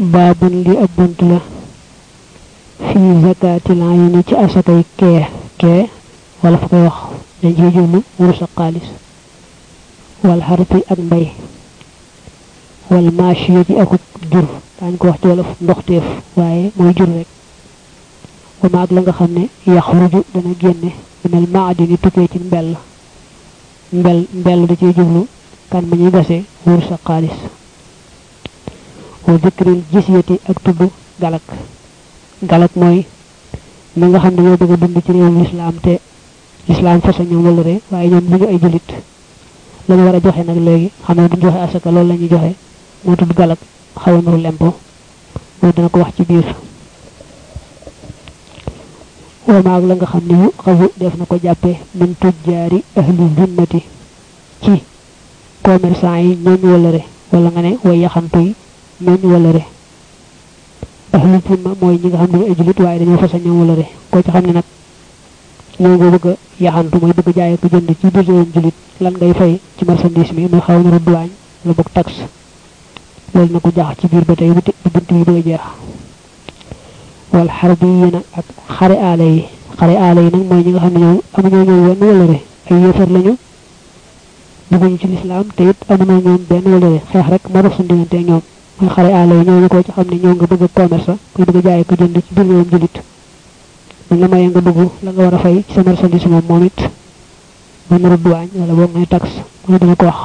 babun li ab bunt la fi zakatil ayni ci asakay ke wala fa koy wax dañ ci jublu wurus ak xaalis wal harfi ak mbay wal mashiyati ak jur dañ ko wax ci wala ndoxteef waaye mooy jur rek wa maag la nga xam ne yaxruju dana génne minal maadini tukkee ci mbell da ciy jublu kan ma ñuy gase wurus ak xaalis wa dhikril jisyati ak tudd galak mooy ñi nga xam ne ñoo bëgg a dund ci réewum l'islam te l'islam fasa ñoom wala re waaye ñoom duñu ay julit lañu war a joxe nag léegi xam ne duñ joxe asaka loolu la ñuy joxe moo tudd galak xaw a nuru lempo mooy dana ko wax ci biir wa maag la nga xam ne yu xawu def na ko jàppee min tujjaari ahli zimmati ci commerçant yi ñooñu wala re wala nga ne way yaxantu yi ñooñu wala re ahli zimma mooy ñi nga xam ne ay julit waaye dañoo fasa ñoom wala re ko ci xam ne nag ñoo nga bëgg yaxantu mooy bëgg jaay ko jënd ci biir réewum julit lan ngay fay ci marchandise mi muy xaw na douane la bokk taxe loolu na ko jax ci biir ba tey bu bunt yi bëgg jeex wal harbiyina ak xare aale yi nag mooy ñi nga xam ne ñoom amuñoo ñoom wenn wala re ay yéefar lañu dugguñu ci l'islam te it amuñoo ñoom benn wala re xeex rek moo dox suñu diggante ñoom muy xare aale yi ñooñu ko ci xam ne ñoo nga bëgg commerce kuy bëgg jaay ko jënd ci biir réewum julit buñ la mayee nga dugg la nga war a fay ci sa marchandise moom it ba naru douane wala boog ngay taxe mooy dana ko wax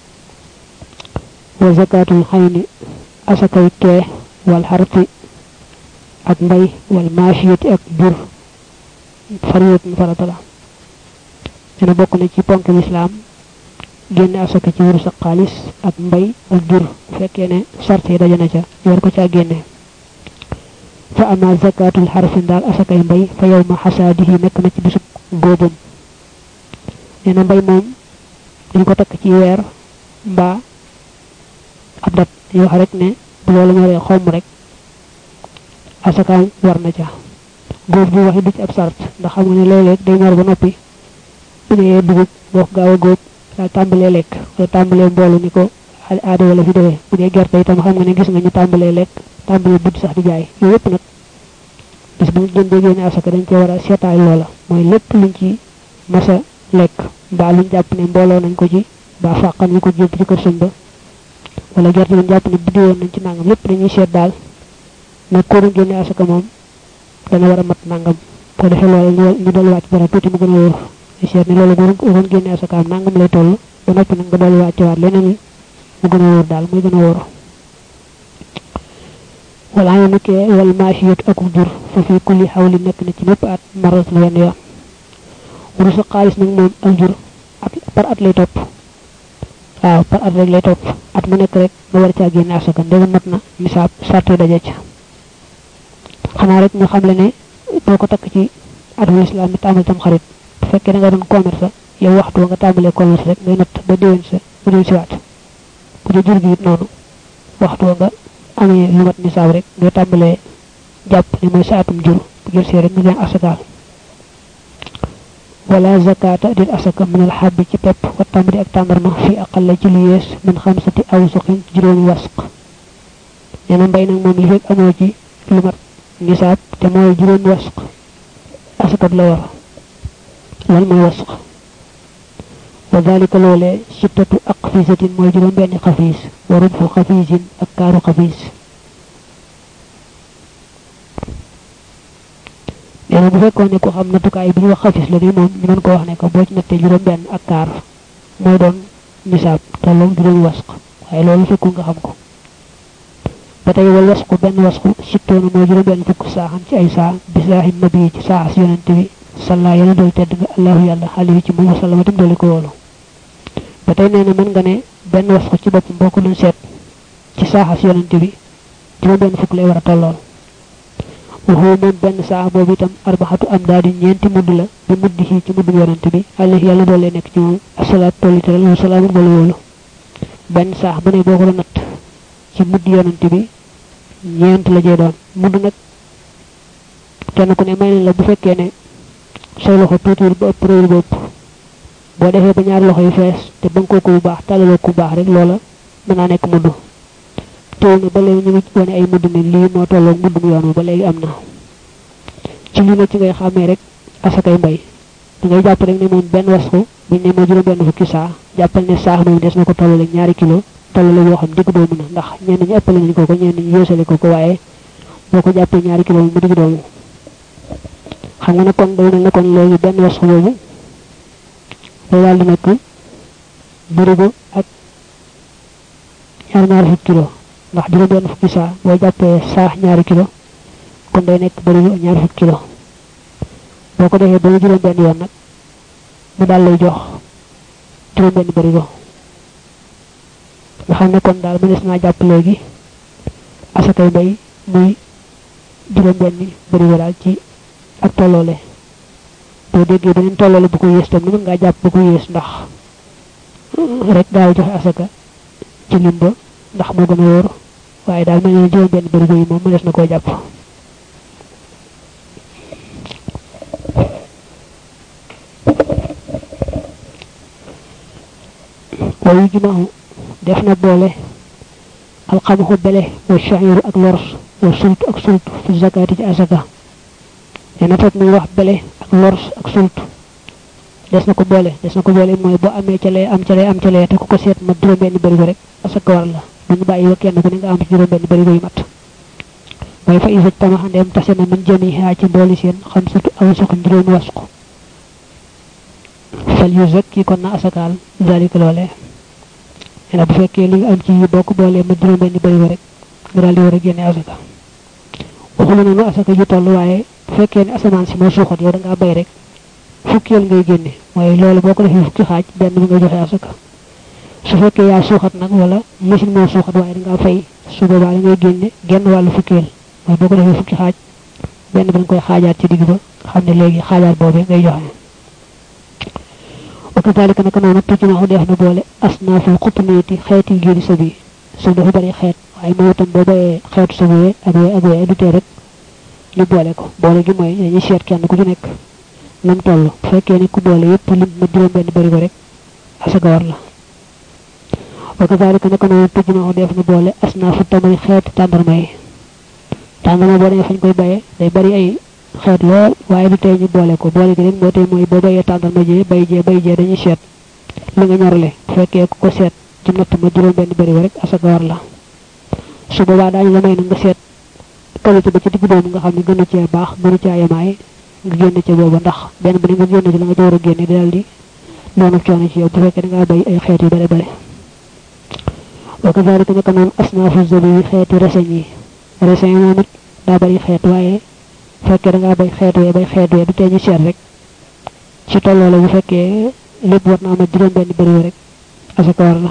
wa zakatul xayni asakay kee wal harfi ak mbay wal mashiyati ak jur fariyat farata la dina bokk na ci ponk l'islam génne asaka ci wurus ak xaalis ak mbay ak jur fekkee ne sart yi dajana ca war ko caa génne fa ama zakatul harfi daal asakay mbay fa yawma hasadihi nekk na ci bisub góobam nee na mbay moom dañ ko takk ci weer mbaa ab dat yoo wax rek ne bu loolu ñoree xomm rek asakaam war na ca góob bu waxi du ci ab sart ndax xam nga ne léeg-léeg day ñor ba noppi bu ne dugub boo gaaw a góob daal tàmbalee lekk wala tàmbalee mboolu ni ko aada wala fi defee bu dee gerte itam xam nga ne gis nga ñu tàmbalee lekk tàmbalee budd sax di jaay yooyu yëpp nag bis bu ñu jëndee génne asaka dañ cee war a seetaay loola mooy lépp luñ ci masa lekk mbaa luñ jàpp ne mbooloo nañ ko ci mbaa fàqan ñu ko jëpp ci kër sëñ ba wala gerte luñ jàpp ne biddiwoon nañ ci nangam lépp dañuy seet daal nag ko génne asaka moom dana war a mat nangam ko defee loolu ñu dolliwaat dara tuuti mu gën a wóor ñu seet ne loolu bu génne asakaam nangam lay toll ba noppi nag nga dolliwaat ci waat leneen mu gën a wóor daal muy gën a wóor wala ñu nekkee wal maashiyat ak jur fa fi kulli xawli nekk na ci mépp at marat la wenn yoon wurus ak xaalis nag moom ak jur par at lay topp waaw par at rek lay topp at mu nekk rek nga war caa génne asaka ndegam mat na nisaab sarte daje ca xanaa rek ñu xam le ne doo ko takk ci atum islam mi tàmbali tam xarit bu fekkee da nga doon commerce yow waxtu nga tàmbalee commerce rek ngay natt ba déwén sa bu déwén si waat bu dee jur gi it noonu waxtu nga amee lu mat nisaab rek ngay tàmbalee jàpp ne mooy sa atum jur bu jël see rek nga génn asakaal wala zakata dil asaka min al habbi ci pepp wa tamri ak tàndarma fi aqalla ci lu yees min xamsati awsuqin ci juróomi wasq nee na mbay nag moom li fekk amoo ci lu mat nisaab te mooy juróomi wasq asaka la war lan mooy wasq wa dalika loolee sittatu aqfisatin mooy juróom benn xafiis wa rubfu xafiisin ak kaaru xafiis neena bu fekkoon ne ko xam natukaay bi ñu wax xafis la ni moom ñu mën ko wax ne ko boo ci nattee juróom benn ak kaar mooy doon nisaab tolloog juróomi wasq waaye loolu fekkul nga xam ko ba tey wal wasqu benn wasqu sittoona mooy juróom benn fukk saaxan ci ay saa bisaaxi nabi ci saaxas yonente bi salla yàlla dool tedd nga allahu yàlla xale ci moom wasallama tam dooli ko woolu ba tey nee na mën nga ne benn wasqu ci boppam boo ko doon seet ci saaxas yonente bi juróom benn fukk lay war a tollool waxoo moom benn saa boobu itam arbaxatu am daal di ñeenti mudd la bi mudd ci mudd yonante bi alayhi yàlla doole nekk ci moom asalaat tolli teral wa salaamu doole wóolu benn saa bu ne boo ko doon natt ci mudd yonante bi ñeent la jee doon mudd nag kenn ku ne may nañ la bu fekkee ne say loxo tuutiwul ba ëpp réeru ba ëpp boo defee ba ñaari loxo yi fees te ba nga ko bu baax tàllaloo ku baax rek loola mën naa nekk mudd teew na ba léegi ñu ngi wane ay mudd ne lii moo tolloo muddum yoon ba léegi am na ci li na ci ngay xàmmee rek asakay mbay da ngay jàpp rek ne moom benn wasxu buñ ne moo juróom benn fukki saa jàppal ne saax moom des na ko tollale 2 kilo tollale boo xam digg doomu na ndax ñenn ñi ëppale nañ ko ñenn ñi yéesale ko waaye boo ko jàppee 2 kilo mu digg doomu xam nga ne kon day mel ne kon léegi benn wasxu boobu day daal di nekk barigo ak ñaar fukki kilo ndax juróom benn fukki saa boo jàppee saax 2 kilo kon day nekk barigo 2 fukki kilo boo ko defee ba mu juróom benn yoon nag mu daal lay jox juróom benn barigo nga xam ne kon daal mënees naa jàpp léegi asakay mbay muy juróom benn barigo daal ci ak tolloole boo déggee beneen tolloole bu ko yées tam ni mën ngaa jàpp bu ko yées ndax rek daal joxe asaka ci lim ba ndax moo gën a wóor waaye daal mel ne juróom benn barigo yi moom mënees na koo jàpp wayu jumahu def na boole alxamaxu bele wa shahiru ak lors wa sultu ak sultu fi zakati ci asaka dina fekk muy wax bele ak lors ak sultu des na ko boole mooy boo amee ca lee am ca lee te ku ko seet ma juróom benn barigo rek asaka war la duñu bàyyi wa kenn ku ne nga am ci juróom benn barigo yu mat waaye fa isaj tamaxa ndeem tase na min jamiha ci mbooli seen xam sutu aw suqin juróomi wasqu fal yu zakki kon na asakaal zalika loolee ena bu fekkee li nga am ci yi bokk boolee ma juróom benn barigo rek nga daal di war a génne asaka waxulu na nu asaka ju toll waaye bu fekkee ne asamaan si moo suuxat yow da ngaa bay rek fukkeel ngay génne mooy loolu boo ko defee fukki xaaj benn bi nga joxe asaka su fekkee yaa suuxat nag wala machine moo suuxat waaye da ngaa fay su boobaa da ngay génne genn wàllu fukkeel mooy boo ko defee fukki xaaj benn bi nga koy xaajaat ci digg ba xam ne léegi xaajaat boobee ngay joxe وكذلك نكون نتجمع ديف نبولة أصناف القطمية خيتي جيري سبي سو دافا بري خيت واي موتام بو باي خيت سبي اغوي دو تي رek ñu bolé ko bolé gi moy ñi sét kenn ku ci nek nam tollu fekké ni ku bolé yépp lim ma juroom benn bari ko rek asaka war la وكذلك نكون نتجمع ديف نبولة أصناف التمري خيت تاندرماي tàndama boo demee fañ koy bayee day bari ay xeet lool waaye du tey ñu boole ko boole gi rek moo tey mooy boo bayee tàndama jee bay jee dañuy seet li nga ñorle bu fekkee ku ko seet ci natt ma juróom benn bari rek asaka war la su boobaa daañu la may na nga seet qualité ba ci digg doomu nga xam ne gën a cee baax gën a cee yemaay nga génn ca booba ndax benn bu ne nga génn ci la nga ci war a génne daal di noonu coono ci yow bu fekkee da ngaa bay ay xeet yu bari bari wa kazalika naka noonu asnaafu zabi xeeti reseñ yi reseñ moom it daa bari xeet waaye fekkee da ngaa bay xeet wee du tee ñu seet rek ci tolloo la bu fekkee lépp war naa ma juróom benn bëri rek asaka war la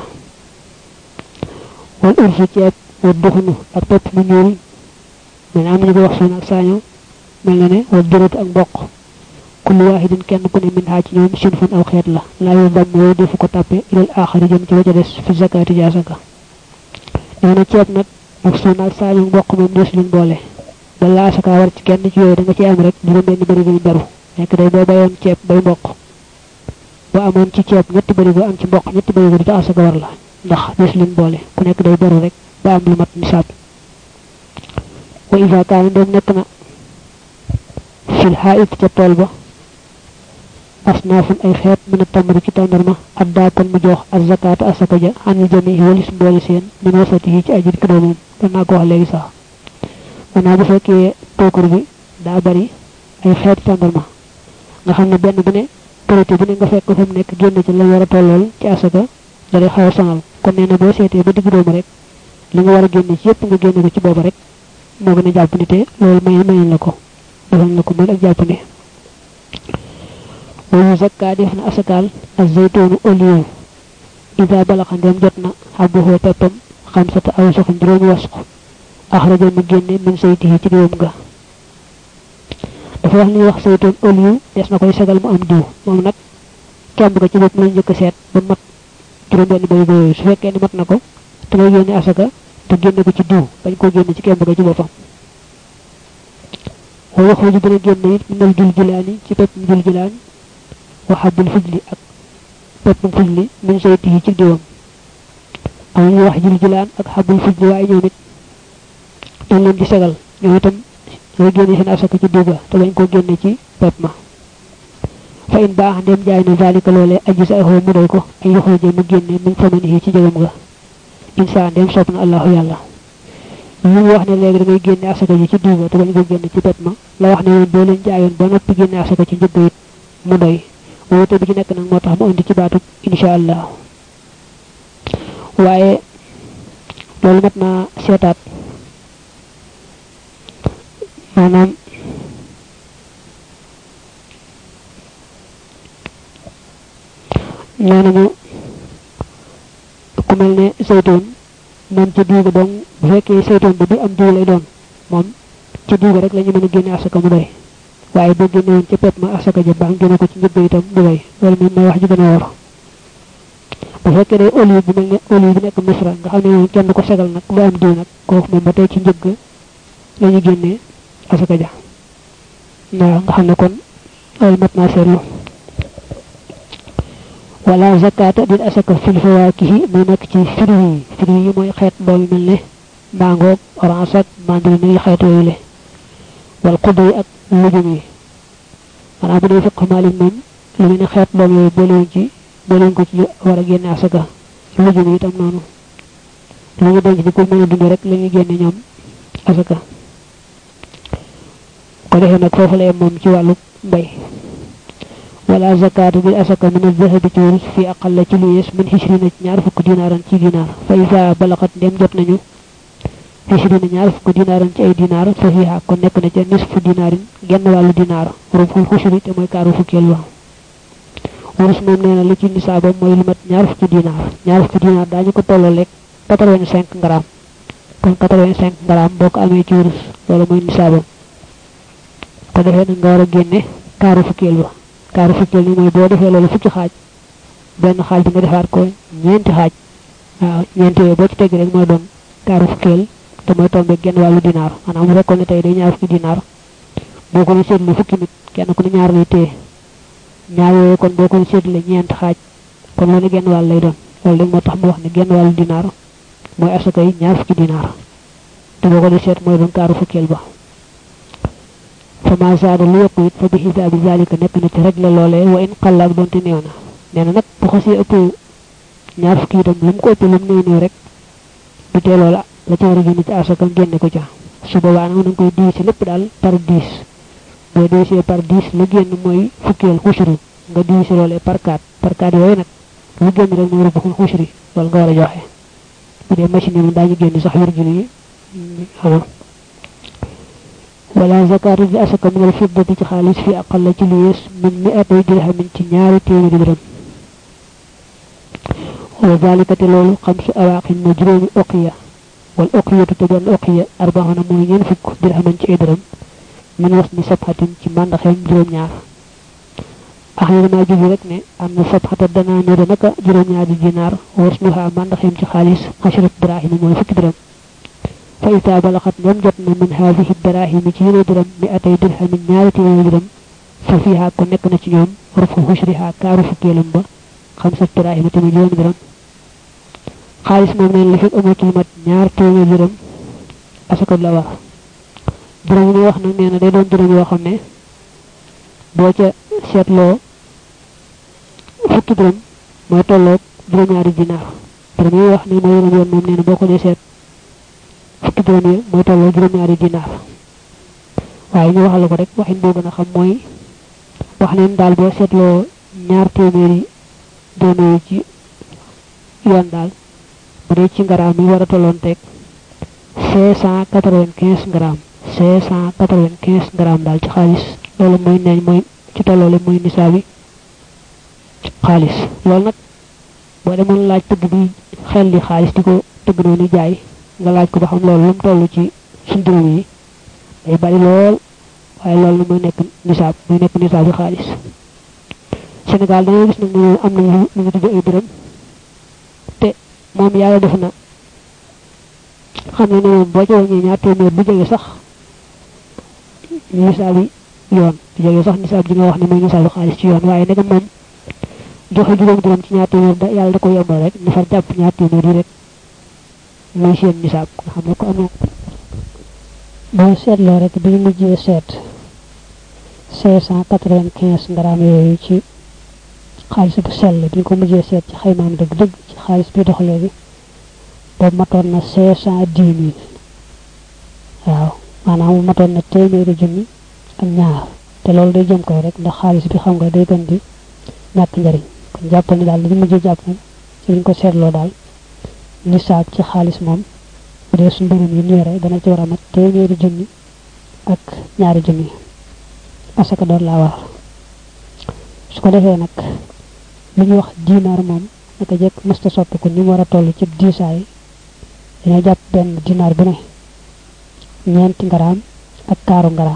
wal urfu ceeb wa duxunu ak pepp mu ñuul mel am ñu ko wax suuna ak saaño mel na ne wal jërët ak mboq kullu waahidin kenn ku ne min haa ci ñoom sinfun aw xeet la laa yu damm yooyu defu ko tàppe ilal aaxari jëm ci ba ca des fi zakaati ji asaka nee na ceeb nag ak suuna ak saaño mboq moom des luñ boole bala asaka war ci kenn ci yooyu da nga ci am rek juróom benn bëri yu beru nekk day boo bayoon ceeb bay mboq ba amoon ci ceeb ñetti bëri am ci mboq ñetti bëri du asaka war la ndax des luñ boole ku nekk day beru rek ba am lu mat nisaab wa iza kaana dem nekk na fil haa'it ca tool ba asnaafun ay xeet mën a tamari ci tàndarma addaa kon mu jox az zakaata asaka ja anil jami walis mboole seen min wasatihi ci ajir kidoo moom danaa ko wax léegi sax maanaam bu fekkee tookur bi daa bari ay xeeti tàndarma nga xam ne benn bu ne qualité bu ne nga fekk fa mu nekk génn ci la war a tollool ci asaka da lay xaw a sonal kon nee na boo seetee ba digg doomu rek li nga war a génne ci yépp nga génne ko ci booba rek moo gën a jàpp ni te loolu mayoon la ko defal na ko mën ak jàpp ne wayu zakka def na asakaal ak zaytoonu oliw ida balaxa ndem jot na xabuhoo peppam xamsata aw soxin juróomi wasku axraja mu génne min saytihi ci diwam ga dafa wax ni wax saytoon oliw des na koy sagal mu am diw moom nag kemb ga ci bopp lañ njëkk seet ba mat juróom benn bari yooyu su fekkee ni mat na ko te ngay génne asaka te génne ko ci diw bañ koo génne ci kemb ga ci boppam wa yaxruju dana génne it minal juljilaani ci pepp mu juljilaan wa xabul fujli ak pepp mu fujli min saytihi ci diwam am ñu wax jul julaan ak xabul fujj waaye ñoom it dañ leen di segal ñoom itam ngay génne seen asaka ci duuba te bañ ko génne ci pepp ma fa in baax ndem jaay na zalika loolee aji sa exoo mu doy ko ay yoxoo jë mu génne min famani ci jëgam nga insa ndem sopp na allahu yàlla ñu wax ne léegi da ngay génne asaka ji ci duuba te bañ ko génne ci pepp ma la wax ne woon boo leen jaayoon ba noppi génne asaka ci njëgg it mu doy woote bi ci nekk nag moo tax mu indi ci baatu insha allah waaye loolu mat naa seetaat maanaam nee nañu ku mel ne saytoon moom ci diiga dong bu fekkee saytoon bi am diw lay doon moom ci diiga rek la ñu mën a génne asaka mu doy waaye boo génne woon ci pepp ma asaka ja baax génne ko ci njëgg itam du doy loolu moom mooy wax ji gën a war bu fekkee day olive bu mel ne olive bi nekk misra nga xam ne moom kenn ko segal nag lu am diw nag kooku moom ba tey ci njëgg la ñu génnee asaka ja waaw nga xam ne kon loolu mat naa seetlu wala zakata din asaka fil fawakihi muy nekk ci fruit yi mooy xeet doom yu mel ne mango orange ak mandarine yi xeet yooyu le wal xudu yi ak lujum yi maanaam bu dee fiq malik moom lu mel ne xeet doom yooyu boolewuñ ko ci war a génne asaka lujum yi itam noonu lu ñu denc di ko mën a dund rek la ñuy génne ñoom asaka ko defee nag foofu la yem moom ci wàllu mbay wala zakatu bil asaka min az-zahabi ci wurus fi aqalla ci lu yees min hishrina ci ñaar fukk dinaaran ci dinaar fa isa balaxat ndem jot nañu hishrina ñaar fukk dinaaran ci ay dinaar fa fiha kon nekk na ca nisfu dinaarin genn wàllu dinaar rubul xushri te mooy kaaru fukkeel wa wurus moom nee na li ci nisaabam mooy lu mat ñaar fukki dinaar daañu ko tolloo lekk 85 gram kon 85 gram boo ko amee ci wurus loolu mooy nisaabam ko defee na nga war a génne kaaru fukkeel wa kaaru fukkeel ni mooy boo defee loolu fukki xaaj benn xaaj bi nga defaat ko ñeenti xaaj waaw ñeenti yooyu boo ci tegg rek mooy doon kaaru fukkeel te mooy tombe genn wàllu dinaar maanaam mu fekkoon ne tey day ñaar fukki dinaar boo ko seetlu fukki nit kenn ku ne ñaar lay téye ñaar yooyu kon boo ko seetlee ñeenti xaaj kon loolu genn wàll lay doon loolu rek moo tax mu wax ne genn wàllu dinaar mooy asaka yi ñaar fukki dinaar te boo ko di seet mooy doon kaaru fukkeel ba fama zaada lu yokku it fa bi xisaabi zalika nekk na ci regle loolee wa in xalla ak doonte néew na nee na nag bu xasee ëpp ñaar fukki itam lu mu ko ëpp lu mu néew néew rek du tee loola la ca war a génne ci asaka génne ko ca su boobaa nag nañ koy diisi lépp daal par 10 boo diisee par 10 lu génn mooy fukkeel xushri nga diisi loolee par 4 yooyu nag lu génn rek mooy rubuxul xushri loolu nga war a joxe bu dee machine yi moom daañu génn sax wirgule yi xama wala zakatu bi asaka min al fiddati ci xaalis fi aqalla ci lu yees min 100 dirhamin ci ñaari téeméeri dërëm wa zalika te loolu xamsu awaqin na juróomi uqiya wal uqiyatu te benn uqiya arbaxana mooy ñeen fukk dirhaman ci ay dërëm min was ni sabxatin ci màndaxeem juróom-ñaar axir naa jubi rek ne am na sabxata danaa niru naka juróom-ñaari dinaar was nuha màndaxeem ci xaalis xasharat dirahima mooy fukki dërëm fa ita balaxat ñoom jot na min haadihi dirahimi ci yene dërëm mi atay dirhamin ñaari téeméeri dërëm fa fiha ko nekk na ci ñoom rufu xushriha kaaru fukkeelam ba xamsat dirahima te muy juróomi dërëm xaalis moom neen li fekk amoo ci lu mat ñaar téeméeri dërëm asaka la war dërëm yi wax nag nee na day doon dërëm yoo xam ne boo ca seetloo fukki dërëm mooy tolloog juróom-ñaari dinaar dërëm yi wax ne mooy yeneen yoon moom nee na boo ko dee seet fukki dërëm yi mooy tolloog juróom-ñaari dinaar waaye ñu waxal la ko rek waxin boo gën a xam mooy wax neen daal boo seetloo ñaar téeméeri dërëm yi ci yoon daal bu dee ci ngaraam yi war a tolloon teg 595 grammes 595 grammes daal ci xaalis loolu mooy neeñ mooy ci tolloole mooy nisaabi xaalis loolu nag boo demoon laaj tëgg bi xel li xaalis di ko tëgg noonu jaay nga laaj ko ba xam loolu lu mu toll ci suñ dërëm yi day bari lool waaye loolu mooy nekk nisaabi xaalis Sénégal dañoo gis nag ne am nañ lu ñu tudde ay dërëm te moom yàlla def na xam ne moom boo ci wàññee ñaar téeméer bu jege sax nisaabi yoon bu jege sax nisaab ji nga wax ne mooy nisaabi xaalis ci yoon waaye ndegam moom joxe juróom dërëm ci ñaar téeméer da yàlla da ko yombal rek ñu far jàpp ñaar téeméer yi rek muy seen nisaab nga xam ne ko amee boo seetloo rek bi ñu mujjee seet 595 grammes yooyu ci xaalis bu sell bi ñu ko mujjee seet ci xaymaam dëgg-dëgg ci xaalis bi dox léegi boobu matoon na 510 000 waaw maanaam matoon na téeméeri junni ak ñaar te loolu day jëm kaw rek ndax xaalis bi xam nga day gën di ñàkk njariñ kon jàppal ni daal li ñu mujjee jàpp ci liñ ko seetloo daal nisaab ci xaalis moom bu dee suñu dërëm yi ñu yore dana ci war a mat téeméeri junni ak ñaari junni asaka doon laa war su ko defee nag li ñu wax dinaar moom naka jekk mësta soppiku ni mu war a toll ci diisaay dañoo jàpp benn dinaar bu ne ñeenti ngaraam ak kaaru ngaraam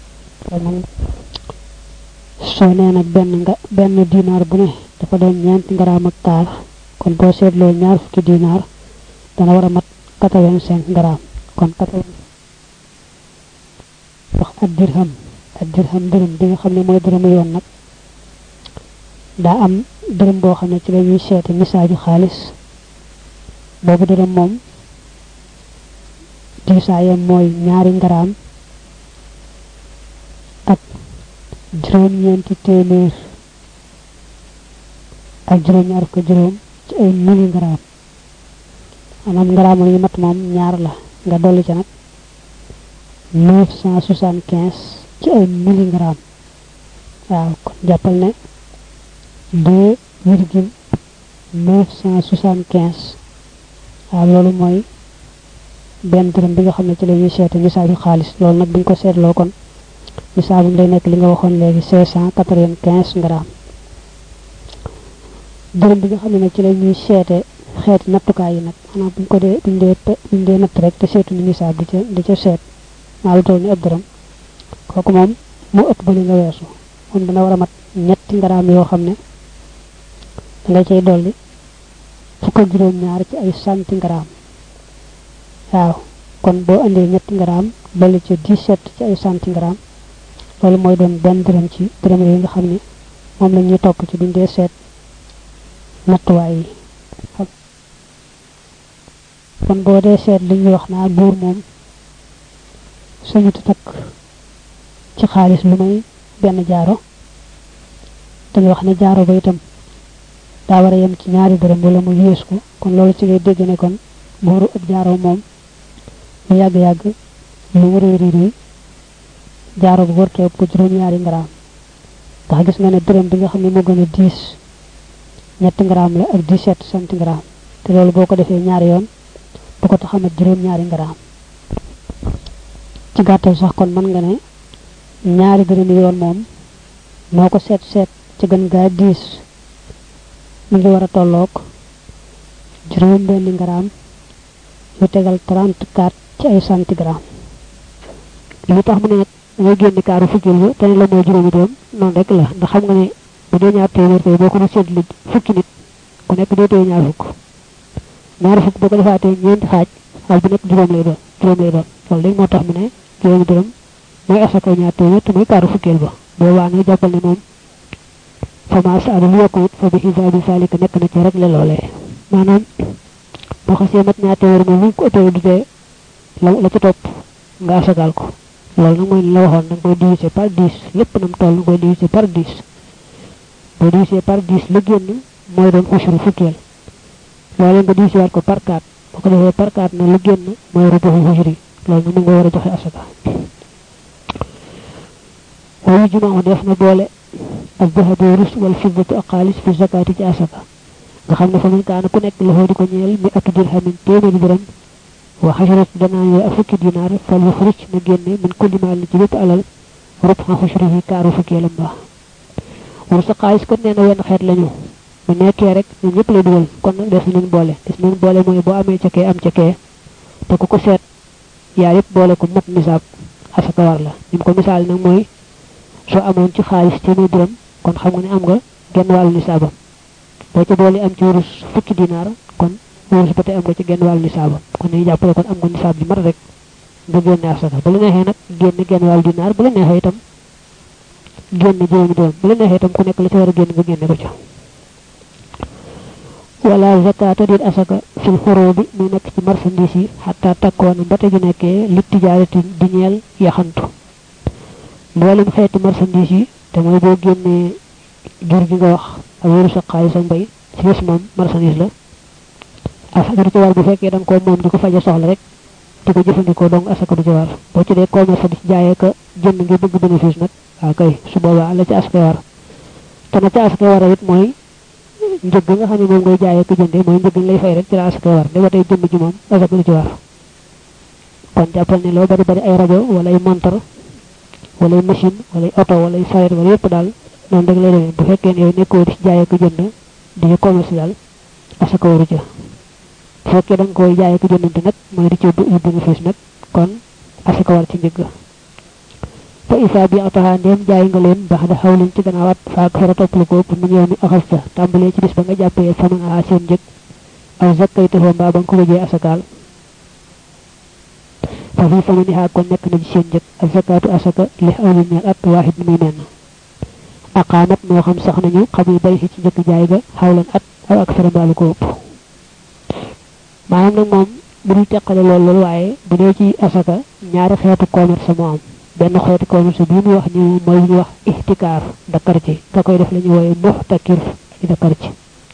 soo nee nag benn dinaar bu ne dafa doon ñeenti ngaraam ak kaar kon boo seetloo ñaar fukki dinaar dana war a mat 85 ngaraam kon 80 wax ak dirham dërëm bi nga xam ne mooy dërëmu yoon nag daa am dërëm boo xam ne ci la ñuy seete nisaaju xaalis boobu dërëm moom diisaayam mooy ñaari ngaraam ak juróom-ñeenti téeméer ak juróom-ñaar fukk juróom ci ay miligramme maanaam ngaraam yi mat moom ñaar la nga dolli ca nag 975 ci ay miligramme waaw kon jàppal ne 2,975 waaw loolu mooy benn dërëm bi nga xam ne ci la ñuy seete nisaabu xaalis loolu nag buñ ko seetloo kon nisaabum day nekk li nga waxoon léegi 595 grammes dërëm bi nga xam ne nag ci la ñuy seete xeeti nattukaay yi nag maanaam buñ ko dee buñ dee natt rek te seetu ni nisaab di ca seet maa lu toll ni ab dërëm kooku moom moo ëpp ba li nga weesu moom dana war a mat ñetti ngaraam yoo xam ne da nga cay dolli fukk ak juróom-ñaar ci ay centigramme waaw kon boo andee ñetti ngaraam dolli ci 17 ci ay centigramme loolu mooy doon benn dërëm ci dërëm yi nga xam ne moom la ñuy topp ci buñ dee seet nattuwaay yi kon boo dee seet li ñuy wax naa buur moom suñu takk ci xaalis lu may benn jaaro dañu wax ne jaaro ba itam daa war a yem ci ñaari dërëm wala mu yées ko kon loolu ci ngay dégg ne kon buuru ak jaaro moom lu yàgg-yàgg lu mu réy réy jaaro bu warta ëpp ko juróom-ñaari ngaraam ndax gis nga ne dërëm bi nga xam ne moo gën a diis ñetti ngaraam la ak 17 centigramme te loolu boo ko defee ñaari yoon bu ko tax a mat juróom-ñaari ngaraam ci gàttal sax kon mën nga ne ñaari dërëm yoon moom moo ko seet ci gën gaa diis mu ngi war a tolloog juróom benn ngaraam yu tegal 34 ci ay centigramme li tax mu ne nag dangay génn kaaru fukkil bi te ne la mooy juróomi dërëm noonu rek la ndax xam nga ne bu dee ñaar téeméer tey boo ko doon seetlu fukki nit ku nekk dee tey ñaar fukk boo ko defaatee ñeenti xaaj bu nekk juróom lay doon loolu léegi moo tax mu ne juróomi dërëm mooy asaka ñaar téeméer te mooy kaaru fukkil ba boobaa nga jàppal ne moom fama saalu lu yokku it fa bi xisaabi saalika nekk na ci rek la loolee maanaam boo xasee mat ñaar téeméer moom lu ko ëppee du tee la ci topp nga asakaal ko loolu nag mooy li la waxoon da nga koy diviser par 10 lépp nam toll nga koy diviser par 10 boo diviser par 10 la génn mooy doon ushru fukkeel loolu nga diviser waat ko par 4 boo ko defee par 4 na la génn mooy rubuhu ushri loolu nag nga war a joxe asaka wayu jumaa def na boole ak dahabu rus wal fiddatu ak xaalis fi zakati ci asaka nga xam ne fa man kaana ku nekk loxoo di ko ñeel mi atu dirhamin téeméeri dërëm wa xasharat danaa yee ak fukki dinaar fal yuxrij na génne min kulli maal ci bépp alal rubha xushrihi kaaru fukkeelam ba war sa xaalis kon nee na wenn xeet lañu bu nekkee rek ñun ñëpp lay dugal kon nag des nañ boole mooy boo amee ca kee am ca kee te ku ko seet yaa yëpp boole ko mat nisaab asaka war la ni mu ko misaal nag mooy soo amoon ci xaalis téeméer dërëm kon xam nga ne am nga genn wàllu nisaabam boo ca boole am ci wurus fukki dinaar kon wurus ba tey am nga ci genn wàllu nisaabam kon dañuy jàppale kon am nga nisaab bi mat rek nga génne asaka bu la neexee nag génne genn wàllu dinaar bu la neexee itam génne juróomi dërëm bu la neexee itam ku nekk la ci war a génn nga génne ko ca wala zakata dit asaka fil khurubi mi nek ci marchandise yi hatta takkoon ba te gi nekkee li tijaarati di ñeel yaxantu mboolem xeeti marchandise yi te mooy boo génnee jur gi nga wax ak wëru sa xaalis ak mbay ci wess moom marchandise la asaka du ci war bu fekkee dang ko moom di ko faje soxla rek di ko jëfandikoo dong asaka du ci war boo ci dee commerce di jaayee ka jënd ngir bëgg bénéfice nag kay su boobaa la ci asaka war te na ci asaka war it mooy njëg nga xam ne moom ngay jaayee ko jëndee mooy njëg lay fay rek ci la asaka war de ba tey jëmm ji moom asaka du ci war kon jàppal ne loo bari bari ay rajo wala ay montar wala ay machine wala ay auto wala ay saret wala yépp daal noonu rek lay demee bu fekkee ne yow nekkoo di jaayee ko jënd di commerce daal asaka waru ca bu fekkee da nga koy jaayee ko jëndante nag mooy di ci bénéfice nag kon asaka war ci njëg fa isa bi ataha ndem jaay nga leen bax da xawlin ci gannaawat faak fara topplu ko pour mu ñëw mi axasta tàmbalee ci bis ba nga jàppee sama nga seen njëg aw zakkayte ho mbaa ba nga ko wëjee asakaal fa fi sama nihaa kon nekk na ci seen njëg ak zakatu asaka li xawlin ñeel at waahid ni muy menn aqaamat moo xam sax nañu xabil bay ci njëkk jaay ga xawlan at aw ak fara mbaalu ko ëpp maanaam nag moom bu dul teqale loolu waaye bu dee ci asaka ñaari xeetu commerce moo am benn xeetu commerce bi mu wax ni mooy ñu wax ihtikar dakar ci ka koy def lañu woy muhtakir ci dakar ci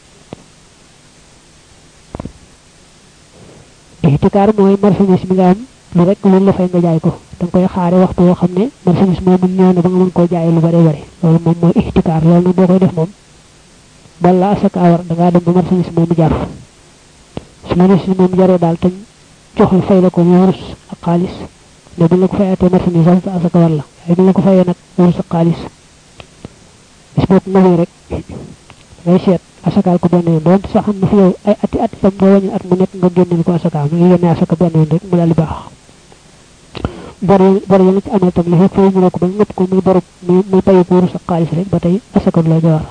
ihtikar mooy marchandise bi nga am lu rek lu la fay nga jaay ko dang koy xaare waxtu wo xamne marchandise mo mën ñëw na ba nga mën ko jaay lu bari bari loolu moom mooy ihtikar loolu nag boo koy def moom balla asaka war da ngaa dem ba marchandise moomu jar su marchandise moomu jaree daal tañ jox la fay la ko wurus ak xaalis ne bu la ko fayate marchandise sa asaka war la ay bu la ko fayé nak wurus ak xaalis bis bok nawé rek ngay seet asakaal ko benn yoon doon sax am na fi yow ay ati tam boo wañu at mu nekk nga génneel ko asakaal nga yéne asaka benn yoon rek mu daal di baax bor yi ci amee tam li fekk fay ñu ko ba ñëpp ko muy borub muy payu ko wurus ak xaalis rek ba tey asaka la jawar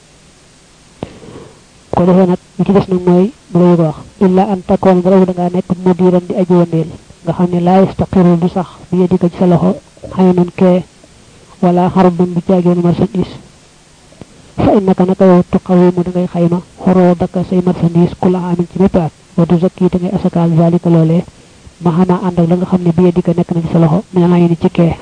ko defee nag li ci des nag mooy bu lay wax illa an takoon barabu da ngaa nekk mudiran di aji wandeel nga xam ne laa yastaqiru du sax bi yedika ci sa loxo xaynun kee wala xarbun bu caageen marchandise fa innaka naka yow tuqawimu da ngay xayma xoroo daka say marchandise kula amin ci bépp at wa du zakki te ngay asakaal zalika loolee ma xama ànd ak la nga xam ne bi yedika nekk na ci sa loxo mi la ni ci kee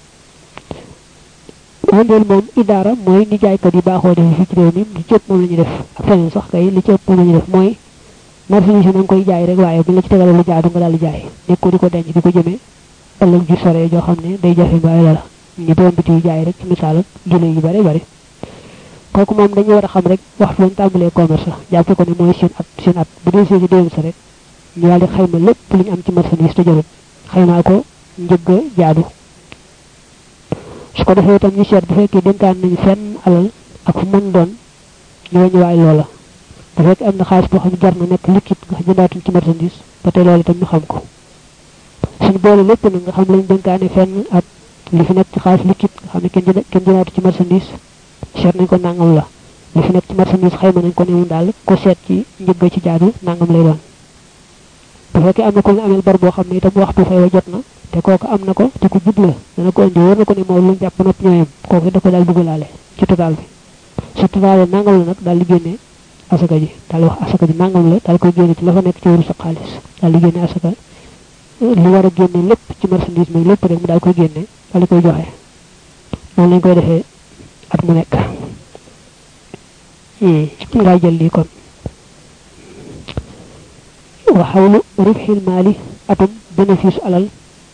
wandeel moom idaara mooy ni jaaykat yi baaxoo def fi ci réew mi li ci ëpp moom la ñu def ak feneen sax kay li ci ëpp moom la ñu def mooy marchandise nang koy jaay rek waaye bu la ci tegal lu jaadu nga dal di jaay nekko diko denc diko jëmé ëlëk ju sore jo xamné day jafe baay la ñi doon biti jaay rek ci misal jëlé yu bari bari koku mom dañu wara xam rek waxtu lañ tambalé commerce japp ko ni moy seen at bu dé ci déwon sa rek ñu dal di xayma lepp luñ am ci marchandise te jarut xayma ko njëgg jaadu su ko defé tam ñu seet bu fekkee denkaan nañu fenn alal ak fu mën doon ñu wañu waay loola bu fekk am na xaalis boo xam ne jar na nekk liquide nga jëndaatuñ ci marchandise ba tey loolu itam ñu xam ko suñu boole lépp nag nga xam lañ dénkaane fenn ak li fi nekk ci xaalis liquide nga xam ne kenn jëndaatu ci marchandise seet nañ ko nangam la li fi nekk ci marchandise xayma nañ ko ne mu daal ko seet ci njëgg ci jaadu nangam lay doon bu fekkee am na ko ñu amel bar boo xam ne itam waxtu fay wa jot na te kooku am na ko te ku jub la dana ko indi wóor na ko ne moom lu jàpp nopp ñooyam kooku da ko daal dugalaale ci total bi su total nangam la nag daal di génne asaka ji dal wax asaka ji nangam la dal koy génne ci la fa nekk ci wuru sa xaalis dal di génne asaka li war a génne lépp ci marchandise mi lépp rek mu dal koy génne dal di koy joxe noonu lañ koy defee at mu nekk nga jël lii kon wa hawlu ribhil mali atum bénéfice alal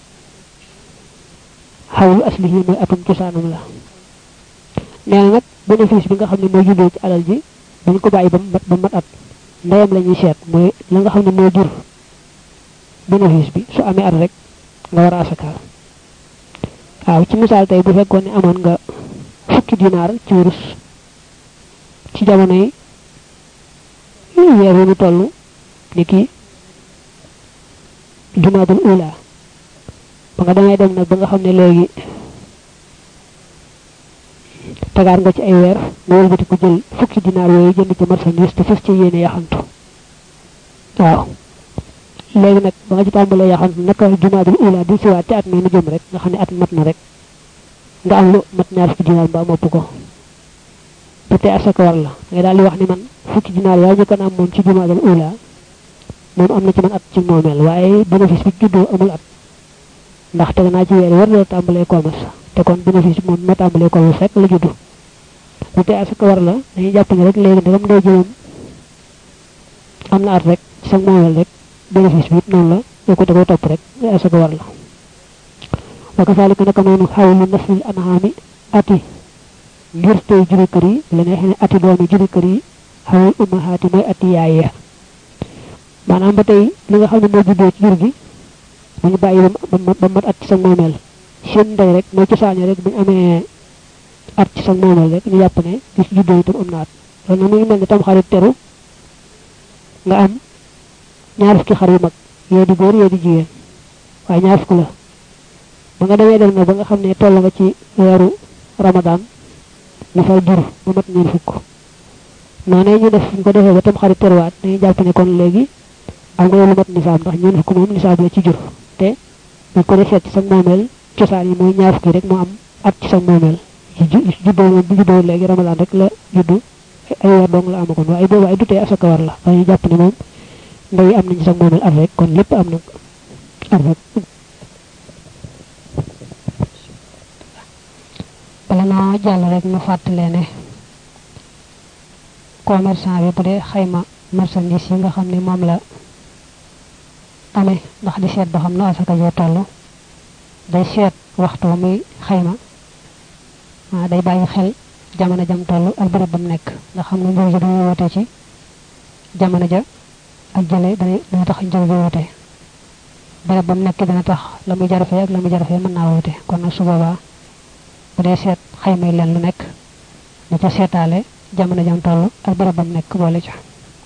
hawlu aslihi mooy atum cosaanam la nee nag bénéfice bi nga xam ne mooy juddoo ci alal ji dañ ko bàyyi ba mat at ndeyam lañuy seet mooy la nga xam ne moo jur bénéfice bi su amee at rek nga war a asakaal waaw ci misaal tey bu fekkoon ne amoon nga fukki dinaar ci wurus ci jamono yi weer wu ñu toll ni ki jumaadul ula ba nga damay dem nag ba nga xam ne léegi tagar nga ci ay weer nga wëlbati ko jël fukki dinaar yooyu jënd ci marchandise te fas ci yéene yaxantu waaw léegi nag ba nga ci tàmbalee yaxantu naka jumaadul ula di siwaat te at mi nu jëm rek nga xam ne at mat na rek nga am lu mat ñaar fukki dinaar mbaa mopp ko te asaka war la ngay dal di wax ni man fukki dinaar yaa ñu kan am moom ci jumaadal ula moom am na ci man at ci moomeel waaye bénéfice bi juddoo amul at ndax teg naa ci weer war la tàmbalee commerce te kon bénéfice moom ma tàmbalee commerce rek la juddu bu te asaka war la dañuy jàpp ni rek léegi ndegam ndey jëmam am na at rek ci sa moomeel rek bénéfice bi noonu la yow ko da koy topp rek asaka war la wa kazalika naka noonu xawlu nasil an'ami ati ngir tey juri kër yi la neex ne ati doomi juri kër yi xawul ummahaati mooy ati yaay ya maanaam ba tey li nga xam ne moo juddoo ci jur gi bu ñu bàyyi ba mat at ci sa moomeel seen ndey rek mooy cosaane rek bu ñu amee at ci sa moomeel rek ñu jàpp ne li ci juddoo itam am na at loolu nag mu ngi mel ne tam xarit teru nga am ñaar fukki xar yu mag yee di góor yee di jigéen waaye ñaar fukk la ba nga demee dem na ba nga xam ne toll nga ci weeru ramadan ñu fay jur ba mat ñeen fukk noonu ñu def ñu ko defee ba tam xarit teruwaat dañuy jàpp ne kon léegi am nga lu mat nisaab ndax ñeen fukk moom nisaab la ci jur te bu ko defee ci sa moomeel cosaan yi mooy ñaar fukki rek moo am at ci sa moomeel juddoo moom bu juddoo léegi ramadan rek la juddu ay weer dong la amagoon waaye boobu ay dutee asaka war la dañuy jàpp ne moom ndey am nañ ci sa moomeel at rek kon lépp am na at rek bala noo jàll rek ñu fàttalee ne commerçant bi bu dee xayma marchandise yi nga xam ne moom la amee ndax di seet ba xam na asaka joo toll day seet waxtu muy xayma day bàyyi xel jamono jam toll ak bërëb bam nekk nga xam ne njëg ji dañuy wote ci jamono ja ak jële dana tax njëg ji wote bërëb bam nekk dana tax la muy jarafee ak la muy jarafee mën naa wote kon nag su boobaa bu dee seet xaymay leen lu nekk da ca seetaale jamono jam toll ak bërëb bam nekk boole ca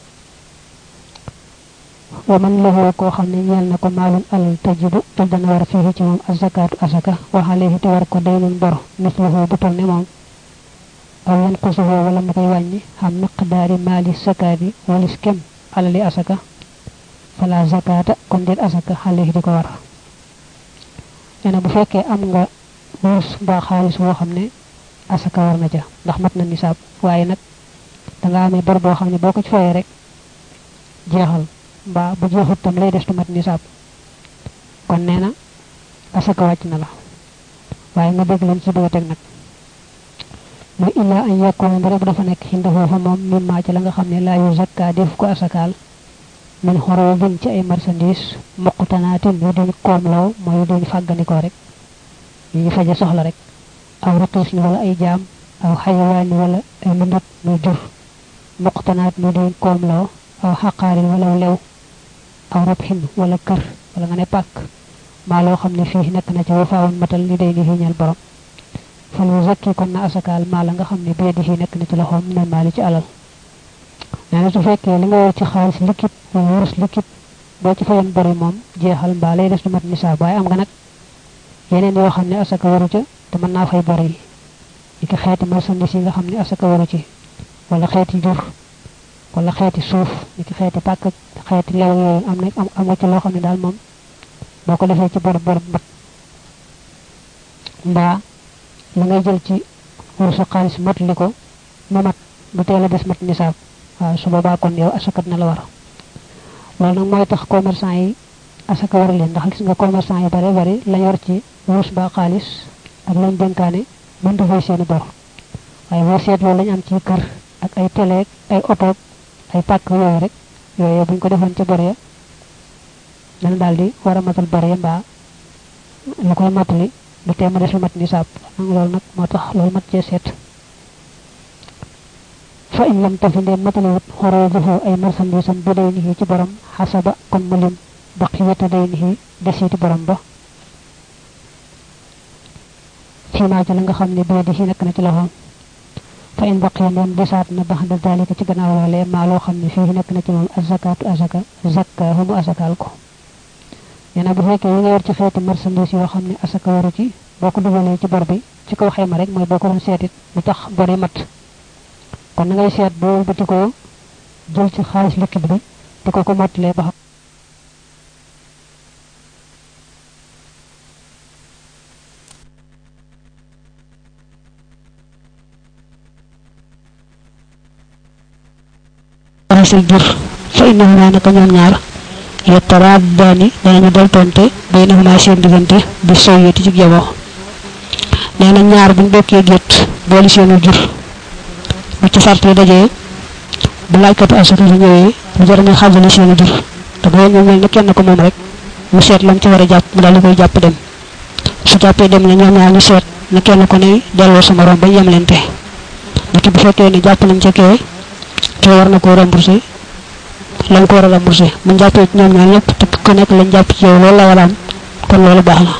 wa man lahu koo xam ne ñeel na ko maalun alal tajibu te dana war fii ci moom azakaatu asaka wa alayhi te war ko daynun bor misluhu bu toll ne moom aw yanqusuhu wala mu koy wàññi xam miqdaari maali sakaati walis kem alali asaka fala zakata kon déet asaka alayhi di ko war nee bu fekkee am nga wurus mbaa xaalis boo xam ne asaka war na ca ndax mat na nisaab waaye nag danga amee bor boo xam ne boo ko ci fayee rek jeexal mbaa bu jeexut tam lay des tu mat nisaab kon nee na asaka wàcc na la waaye nga dégg leen ci bëgg a teg nag mooy illaa an yakuna ndara bu dafa nekk xinda foofa moom min maa ci la nga xam ne laa yu zakka def ko asakaal min xorobin ci ay marchandise muqtanaatin yu duñ koomlaw mooy yu duñ fàgganikoo rek yu ñu faje soxla rek aw raqiis ni wala ay jaam aw xayawaan wala ay lundat muy jur muqtanaat yu duñ koomlaw aw xaqaarin wala lew aw rabxin wala kër wala nga ne pàkk maa loo xam ne fii nekk na ca wafaawoon matal li day ni xiñal borom fal yu zakki kon na asakaal maa la nga xam ne bee di fii nekk na ci loxoom ne maali ci alal nee na su fekkee li nga war ci xaalis liquide wala wurus liquide boo ci fayoon bori moom jeexal mbaa lay des du mat nisaab waaye am nga nag yeneen yoo xam ne asaka waru ca te mën naa fay bor yi ni ki xeeti marchandise yi nga xam ne asaka waru ci wala xeeti jur wala xeeti suuf ni ki xeeti pàkk xeeti lew yooyu am nga ci loo xam ne daal moom boo ko defee ci bor mat mbaa la ngay jël ci wursu xaalis mat li ko mu mat bu teel a des mat nisaab waaw su boobaa kon yow asakat na la war loolu nag mooy tax commerçant yi asaka war leen ndax gis nga commerçant yi bari lañ war ci wurus ba xaalis ak lañ dénkaane mën dafay seeni bor waaye boo seetloo lañ am ci kër ak ay télé ay oto ay pàkk yooyu rek yooyu buñ ko defoon ca bor ya dana daal di war a matal bor ya mbaa lu koy matali du tee ma des lu mat nisaab loolu nag moo tax loolu mat cee seet fa in lam tafi ndee mataliwut xoroojuhu ay marchandisam bu day nihi ci borom xasaba kon mu lim baqiyata day nihi desiti borom ba fiimaa ci la nga xam ne bee di nekk na ci loxoom fa in baqiya ndeem desaat na bax da dalika ci gannaaw loolee maa loo xam ne fii nekk na ci moom azakaatu azaka zakka humu azakaal ko nee na bu fekkee yi nga war ci xeeti marchandise yoo xam ne asaka waru ci boo ko dugalee ci bor bi ci kaw xayma rek mooy boo ko doon seetit lu tax bor yi mat kon na ngay seet boo bëti ko jël ci xaalis liquide bi di ko mottalee ba xam asal jur fa innahuma naka ñoom ñaar yataraddani dañu dal tonte baynahuma seen digante bi soyati ci jabo neena ñaar buñ bokké gett booli seenu jur bu ci sarté dajé bu laajkatu asaka yi ñëwee bu jar ñu xajale seenu jur te bo ñu mel ne kenn ko moom rek mu seet lam ci wara jàpp mu dal di koy jàpp dem su jàppee dem na ñoom ñaar ñu seet na kenn ko ne delloo sa morom ba yemlente niki bu fekkee ne jàpp nañ ca kee war na ko rembourser lañ ko war a rembourser mu jàppee ci ñoom ñaar ñëpp te ku nekk lañ jàpp ci yow loolu la war a am kon loolu baax na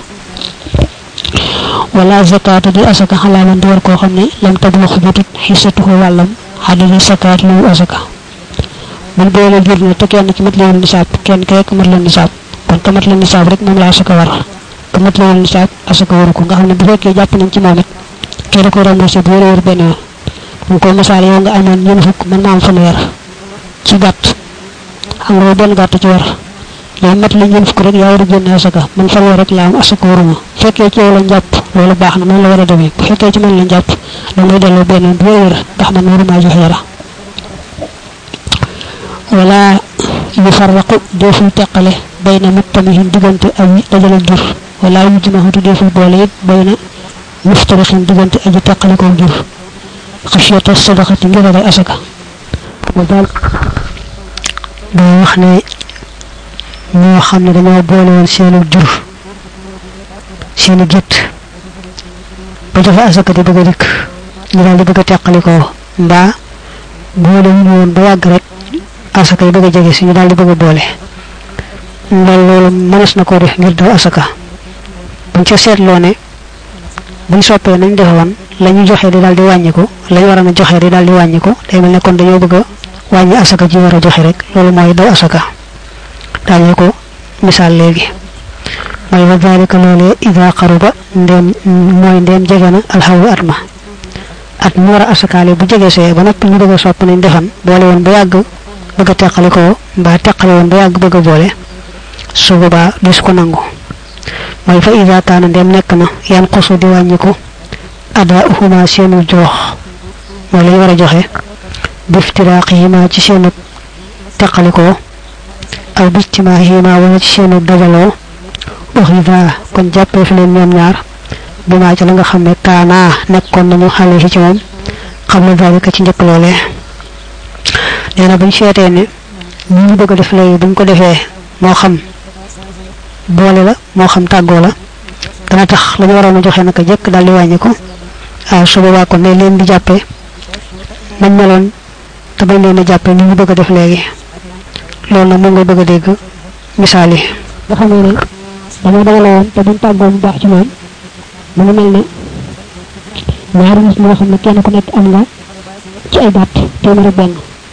wala zakata di asaka halalan di war koo xam ne lam tablu xubutut xisatuhu wàllam xadidi zakat lu asaka buñ boole jur na te kenn ci mat leen nisaab kenn ke rek mat leen nisaab kon ka mat leen nisaab rek moom la asaka war ka mat leen nisaab asaka waru ko nga xam ne bu fekkee jàpp nañ ci moom it kee da ko rembourser bu wér benn yoon mu ko misaal yow nga amoon ñeen fukk man ma am fanweer ci gàtt xam nga benn gàtt ci war yow mat li ñeen fukk rek yaa war a génne asaka man fanweer rek laa am asaka waruma fekkee ci yow lañ jàpp loolu baax na man la war a demee bu fekkee ci man lañ jàpp da ngay delloo benn yoon bu wér ndax man waruma jox dara wala yufarraqu deful teqale bayna muttamihin digante ay dajale jur wala yujmahu deful boole it bayna muftariqin digante aji teqale ko jur khashiyata sadaqati ngir ay asaka wa dal do wax ne ñoo xamne dañoo boole won seenu jur seenu gett ba joxe asaka di bëgg dik ñu dal di bëgg teqale ko mba boole ñu won ba yag rek asaka yi bëgg jege ci ñu dal di bëgg boole loolu mënas na ko def ngir do asaka buñ ci seetloo ne buñ soppee nañ defoon lañu joxe di dal di wàññiku lañu war a joxe di dal di wàññiku day mel ne kon dañoo bëgg wàññi asaka ji war a joxe rek loolu mooy daw asaka daañu ko misaal léegi mooy wa dalika loolee ida qaruba ndem mooy ndem jege na alxawlu atma at mu war a asakaale bu jege see ba noppi ñu bëgg a sopp nañ defan boole woon ba yàgg bëgg a teqali ko mbaa teqali woon ba yàgg bëgg a boole su boobaa des ko nangu mooy fa ida kaana ndem nekk na yan xosu di wàññiku ada uhuma seenu jox mooy lañ war a joxe biftiraqihima ci seenu teqaliko aw bijtimahima wala ci seenu dajaloo uxida kon jàppee fi leen ñoom ñaar bima ci la nga xam ne kaana nekkoon nañu xale ci moom xam na dalika ci njëkk loolee nee na buñ seetee ne ñu bëgg a def léegi buñ ko defee moo xam boole la moo xam tàggoo la dana tax lañu waroon a joxe naka jëkk daal di wàññi ko su boobaa kon day leen di jàppee nañ meloon te bañ leen a jàppee ñu bëgg a def léegi loolu nag moom ngay bëgg a dégg misaal yi nga xam ne dañoo dagale woon te buñ tàggoo bu baax ci moom mu ngi mel ne ñaari nit ñoo xam ne kenn ku nekk am nga ci ay gàtt téeméer ak benn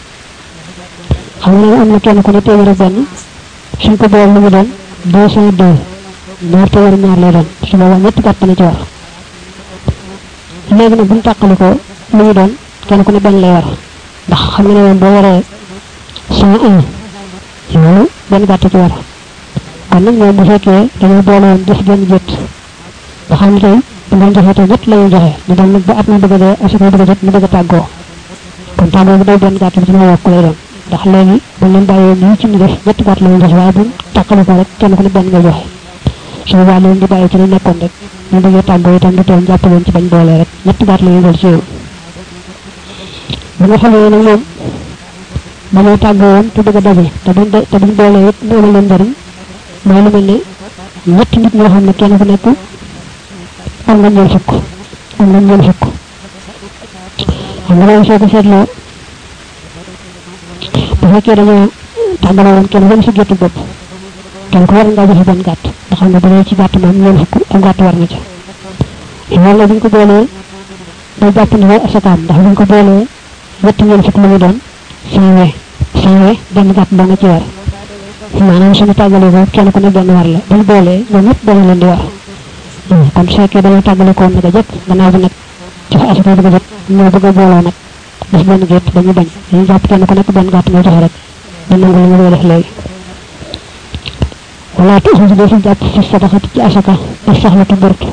xam nga am na kenn ku ne téeméer ak benn suñ ko boole lu mu doon 202 ñaar téeméer ñaar lay doon su boobaa ñetti gàtt na ci war léegi nag buñ tàqali ko lu mu doon kenn ku ne benn lay war ndax xam nga ne woon boo waree 101 loolu benn gàtt ci war kon nag ñoom bu fekkee dañoo boole woon def benn jët nga xam ne tey bu doon joxe tey ñett la ñu joxe ñu dem nag ba at ma bëgg a dee asaka bëgg a jot ñu bëgg a tàggoo kon tàggoo bi day benn gàtt bi ci ma wokk lay doon ndax léegi bu leen bàyyee nii ci ñu def ñetti gàtt la ñu joxe waaye bu tàqali ko rek kenn ku ne benn ngay joxe su boobaa leen di bàyyi ci lu nekkoon rek ñu bëggee tàggoo itam du toon jàpp leen ci bañ boole rek ñetti gàtt la ñu jël ci yow bu nga xamee nag moom dañoo tàggoo woon te bëgg a daje te buñ boole it mu amal leen njëriñ mooy lu mel ne ñetti nit ñoo xam ne kenn ku nekk am nga ñeen fukk xam nga loolu soo ko seetloo bu fekkee dañoo tàggaloo woon kenn ku si géttu bopp kenn ku war nga joxe benn gàtt nga xam ne bu dee ci gàtt moom ñeen fukk am gàtt war na ca loolu la buñ ko boolee day jàpp ne asakaam ndax buñ ko boolee ñetti ñeen fukk la mu doon 100 benn gàtt ba nga ci war maanaam suñu tàggalee ko kenn ku ne benn war la buñ boolee ñoom ñëpp dana leen di war kon su fekkee dañoo tàggale ko nag a jëkk gannaaw bi nag joxe asaka bëgg a jot ñoo bëgg a booloo nag def benn gétt dañu bañ dañu jàpp kenn ku nekk benn gàtt nga joxe rek du nangu li nga bëgg a def léegi wala tuuxu defu jàpp fi sadaxati ci asaka ak soxlatu burtu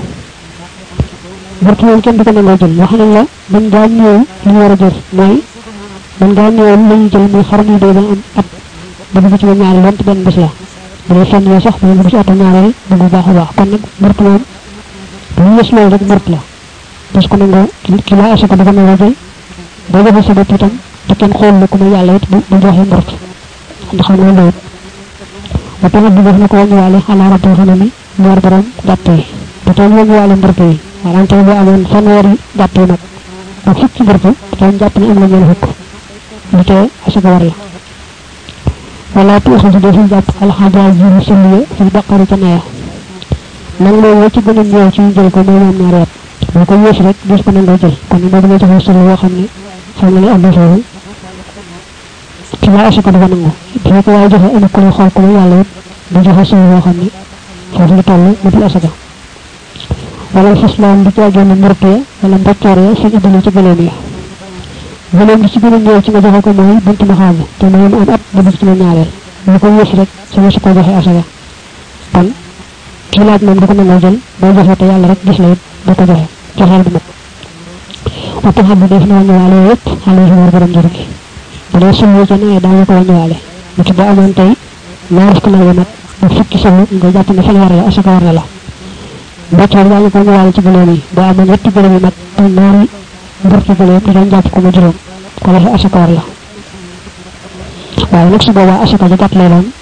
moom kenn du ko nangoo jël wax nañ la buñ daa ñëw li ñu war a jël mooy man nga ñëw lañu jël muy xar ñu do am at bu ci ñaari lont ben bés la bu fenn yo sax bu ci atu ñaareel bu baax baax kon nak murtu mom bu yes lool rek murt la parce que nga ki la asaka dafa na wajé da nga sa bopp tam te ken xol ko mu yalla it bu joxe murt ndax xam nga lool ba tamit bu def na ko wañu walé xala rabbu xanami ñaar borom gatte te tay wañu walé murt yi waran tay bu amon fanwari gatte nak ba fukki murt tay japp ni am na ñeen fukk lu té asaka war la wala tu xaju defu japp al hajaj yi sulliye fi baqara ca naya nang lo wacc gëna ñew ci jël ko mo ñam ñaar bu ko yees rek des ko nga jël kon mo dama joxe sul wo xamni xam nga am do ci la asaka dafa nangu bu ko way joxe am ko xol ko yalla du joxe sul wo xamni fofu la tollu mu di asaka wala islam di ci gëna murté wala mboccore ci ibnu ci gëlëm yi gëlëm ci gëna ñew ci nga joxe ko moy buntu ma xam te mo am at bu ci ñaarel bu ko yees rek ci la ko joxe asaka kon ki laaj mom dafa nangu jël bo joxe te yalla rek gis la da ko joxe joxal bu mat waxtu xam def na ñu walé yépp xalé ci war borom jëri bu dé sunu ci né da ko ñu walé bu ci ba amon tay ñaar ko la nak bu fukki sunu nga japp ne fa war la asaka war la ba ci yalla ko ñu walé ci gëlëm yi ba amon ñetti gëlëm yi mat te ñaari mbor ci gëlëm di dañ japp ko mu juroom ko la asaka war la waaye nak su boba asaka ji gat lay doon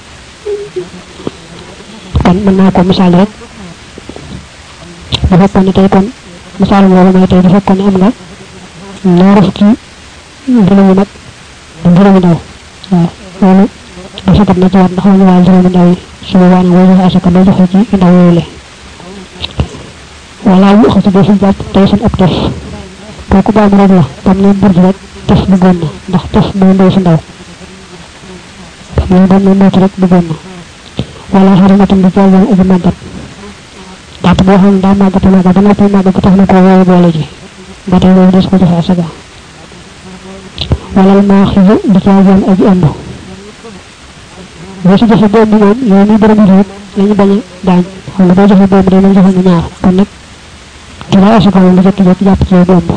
kon mën naa ko misaal rek bu fekkoon ne tey kon misaal boobu mooy tey bu fekkoon ne am nga ñaar fukki juróomi mag juróomi ndaw waaw loolu asaka na ci war ndax ñu waal juróomi ndaw yi su boobaa nag boo joxe asaka doo joxe ci ndaw yooyu le wala yu xati do sun japp tay sun ab tef kooku baam rek la tam ne burj rek tef bu gon ndax tef mo ndoy su ndaw mo don mo mot rek bu gon wala haramatam di jall ubu magat dat bo xam da magat na ga dana tay magat tax na ko woy boole ji ba tay lo des ko joxe asaka wala ma xiyu di jall aji ando wasu joxe bo mu mom yow ni borom rek lañu bañ dañ xam nga do joxe bo mu dañu joxe ñaar kon nak dina asaka lu jekk jekk japp ci bomb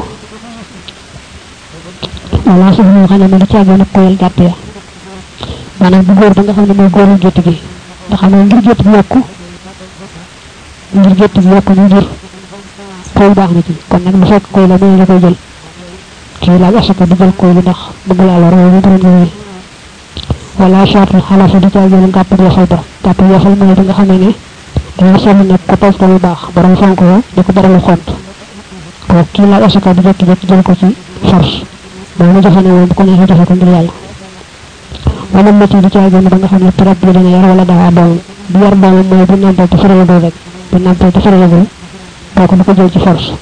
wala su ñu xana mu ci agona koyel gatte manam bu goor da nga xamne moy gooru gette gi da xamne ngir gette bi yokku ngir gette bi yokku ñu jër koy baax na ci kon nak bu fekk koy la may la koy jël ci la asaka du jël koy lu ndax bëgg la lor ñu dara ñu wala shart khalafa di ci agona gatte ya xal ba gatte ya xal moy da nga xamne ne dañu sonu nak ko tos ko lu baax borom fonko diko dara lu xont ko ki la asaka du jekk jekk jël ko ci force do mu joxane won ko neexé joxe ko ngir yalla wala ma ci di ci agona da nga xamne trop bi dana yar wala da doon bu yar doon moy bu nampal te fere do rek bu nampal te fere do koko du ko jël ci force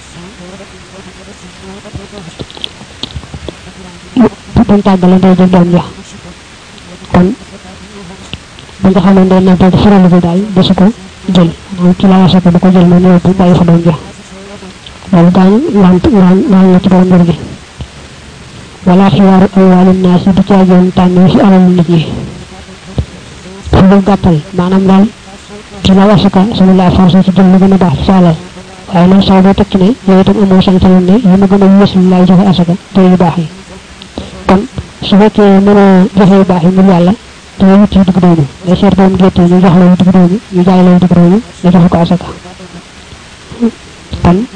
bu tagale do jël doom ja kon bu nga xamne do nampal te fere do dal do su ko jël mo ci la asaka du ko jël mo ñew bu bayyi fa doom ja wala daan lant ci borom gi wala xiyaaru awwal an-nas bi ci ajoon tànn ci alal nit ñi fu mu gàttal maanaam daal ci la asaka sama la force ci jël lu gën a baax ci alal waaye nag saw doo tekki ne yow itam amoo sañ sañ ne yi ma gën a yées lay joxe asaka te yu baax yi kon su fekkee mën a joxe yu baax yi ngir yàlla te yu ci dugg doomu ngay seet doom gerte ñu jox la yu dugg doomu ñu jaay la yu dugg doomu nga joxe ko asaka kon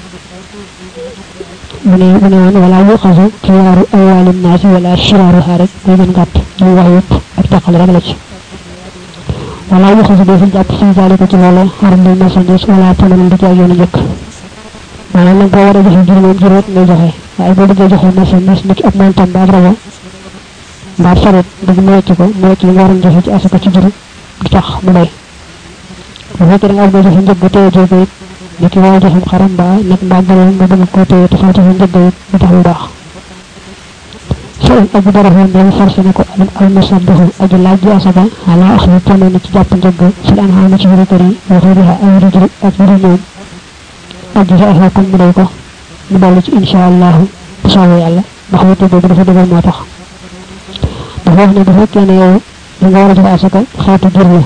mune won wala yu xasu xiyaaru awwalin naasi wala shiraaruha rek muy gën gàtt ñu wax yëpp ak taxal rek la ci wala yu xasu do fi jàpp ci jaale ci loolu haram na marchandise wala taman di ci yoonu njëkk maanaam nag boo war a joxe juróom juróom ngay joxe waaye boo bëggee joxe marchandise nit ab montam ba rajo mbaa saret bëgg mu wecc ko mu wecc li nga waroon joxe ci asaka ci juróom du tax mu bay bu fekkee da nga bëgg joxe njëg bu teye jóge niki wala joxe xaram ba nak ba gëna nga bëgg ko teye te fa ci njëg du tax lu baax seen abu dara hon dañu forcé ne ko al musaddahu aju laaj asaka ala akhri tamane ci japp njëg ci an haana ci biir kër yi waxiriha ay rijri ak biir ñoom aju fa ha kon mu day ko mu dal ci inshallah bu sawé yalla ndax wété bobu dafa dëggal moo tax dafa wax ne bu fekkee ne yow li nga war a joxe asaka xeetu jur la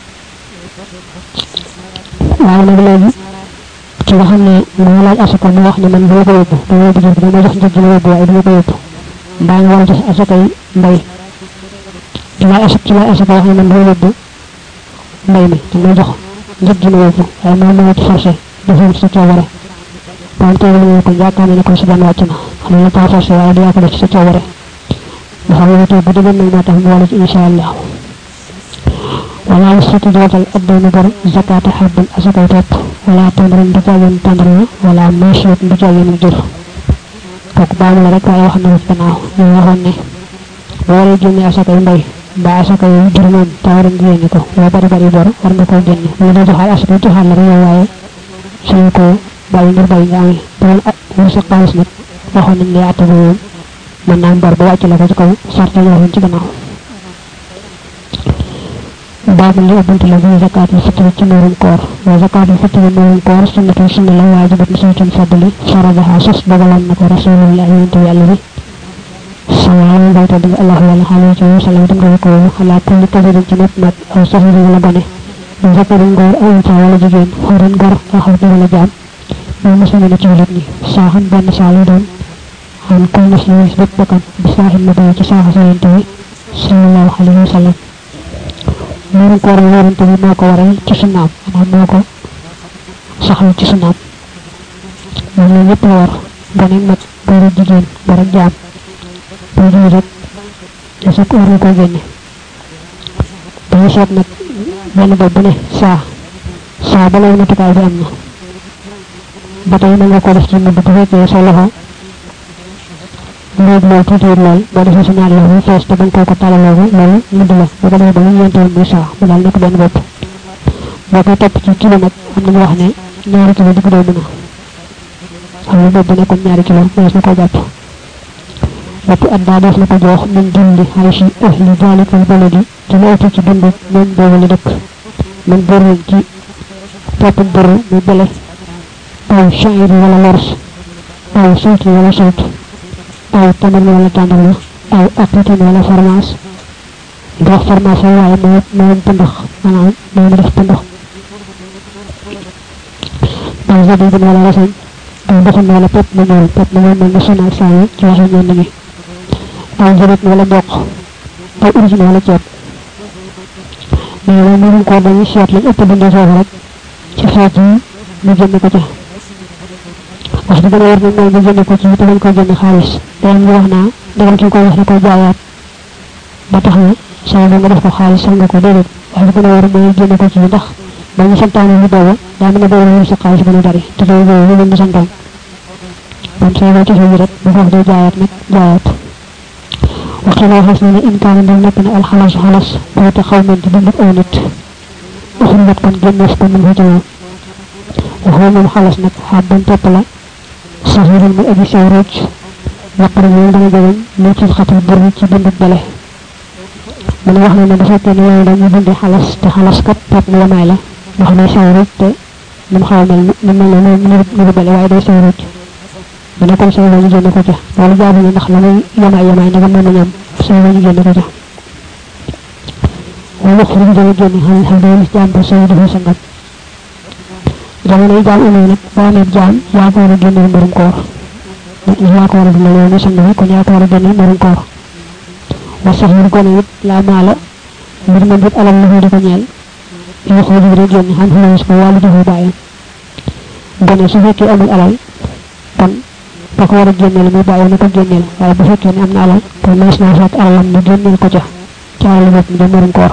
waaye nag léegi ci nga xam ne moo laaj asaka mu wax ne man dama ko yóbbu dama yóbbu jur dama jox njëg la yóbbu waaye dama ko yóbbu mbaa nga war a joxe asakay mbay ci lay asaka wax ne man doo yóbbu mbay mi te may jox njëg gi ma yóbbu waaye moom moo ci forcé defewut sa coobare borom teewal ñu ko yaakaar ne ko si daan wàcc na xam ne pas forcé waaye yaa ko def ci sa coobare nga xam ne tey bu dëgër nag moo tax mu wala ci insha allah wala yasati dootal addaynu bor zakata habbin asakay topp wala tandran du jaagen tandran wala machiyat du jaagen jur kooku baamu la rek waaye wax na ko ci gannaaw ñu waxoon ne boo waree génne asakay mbay mbaa asakay jur moom te war a génne ko loo bari bari bor war nga koo génne lu la joxaal asakay joxaal la rek yow waaye suñu ko bàyyi ngir bàyyi nga amee doon wër sa xaalis nag waxoon nañ lay atte ba moom mën naa bor ba wàcc la ko ci kaw sarte ñu waxoon ci gannaaw baabu li ubuntu la bi zakatul fitri ci murum koor wa zakatul fitri murum koor sunnatu sunna la waajibat sunnatun fadli faradaha sus dogalan na ko rasulullah yonente yàlla bi sallallahu alayhi wa allah wala xaalihi wa sallam dem nga ko ala kulli kabirin ci nit nag aw sahiri wala bone du zakarin góor aw unta wala jigéen xoran gor aw xar wala jaam ñu muslimu na ci julit ñi saaxan benn saalu doon an kul muslimin bépp bakkan bi saaxin ma bay ci saaxa sa yonente bi sallallahu alayhi wa sallam murum koor yonente bi moo ko waral ci sunnaam maanaam moo ko saxal ci sunnaam moom la ñëpp la war gone mag góor ak jigéen góor ak jaam boo jëlee rek te sa war nga koy génne dañu seet nag benn bopp bu ne saa ba lay natukaay bi am na ba tey mën nga ko def ci mudd bu fekkee sa loxo léegi loolu tuuti lool boo defee sa ñaari loxo fees te bañ ko talaloo ko loolu mudd la boo ko defee ba mu yentewul muy saa mu daal nekk benn bopp boo koy topp ci kilo nag am nañu wax ne ñaari kilo di ko doy mën a xam ne bopp bu nekkoon ñaari kilo mënees na ko jàpp bopp addaa def na ko jox min dundi xaysi ahli dalikal baladi ci la ëpp ci dund ñooñ boobu la dëkk man bëruñ ci topp bëru muy bele aw shairi wala lors aw sulti wala sult aw tamar wala tàndarma aw aqitin wala fromage ndox fromage waaye moom pëndox maanaam moom def pëndox aw zabibin wala rasin aw ndoxum wala pepp mu ñuul mel ni sonaak saayi ci waxe ñenn ñi aw jërit wala mboq aw urgine wala ceeb mais loolu mënuñ ko dañuy seet lañ ëpp dundee foofu rek ci xeet yi ñu jënd ko ca wax di gën a war nag mooy ñu jënd ko ci te bañ ko jënd xaalis dañ ñu wax naa dagal ki ko wax da koy jaayaat ba tax na saa nga def ko xaalis sax nga ko déedéet wax di gën a war mooy jënd ko ci ndax ba ñu santaane ñu booba daa mën a booba ñu sa xaalis gën a bari te loolu boobu ñu leen di santaan kon saa nga joxe yi rek bu foofu day jaayaat nag jaayaat waxtaan waxas na ne in kaana ndal nekk na alxalasu xalas boote xaw men di dund aw nit uxrimat kon génneef ko mun fa jëmoo waxoo moom xalas nag xabban topp la saxiiral muy aji sew rocc waqari moom dana jegeñ mu ci xatal buri ci dunduk bale mu ne wax na ne bu fekkee ne yooyu dañuy dundi xalas te xalas kat topp mu yamaay la wax ne sew rocc te mun xaw mel ni mel ne mu bale waaye day sew rocc mu ne comme sooy ñu génne ko ca loolu jaabu na ndax la muy yamaay ndagam mën nañu am sooy ñu génne ko ca wala xur bi dana génne xam dana lis jaam ba sooy dafa sangam jamono yi jaam amee nag boo amee jaam yaa ko war a génne mbarum koor yaa ko war a dundal yow mi sang bi kon yaa ko war a génne mbarum koor wa sax yu gone it laa maala mbir ma mbir alal la di ko ñeel yoo xoo ji rek génne xam xulamis ko wàllu joxu bàyyam gone su fekkee amul alal kon ba ko war a génneel muy bàyyi na ko génneel waaye bu fekkee ne am na alal kon mees naa fekk alalam ni génneel ko ca alal bopp mi dem marum koor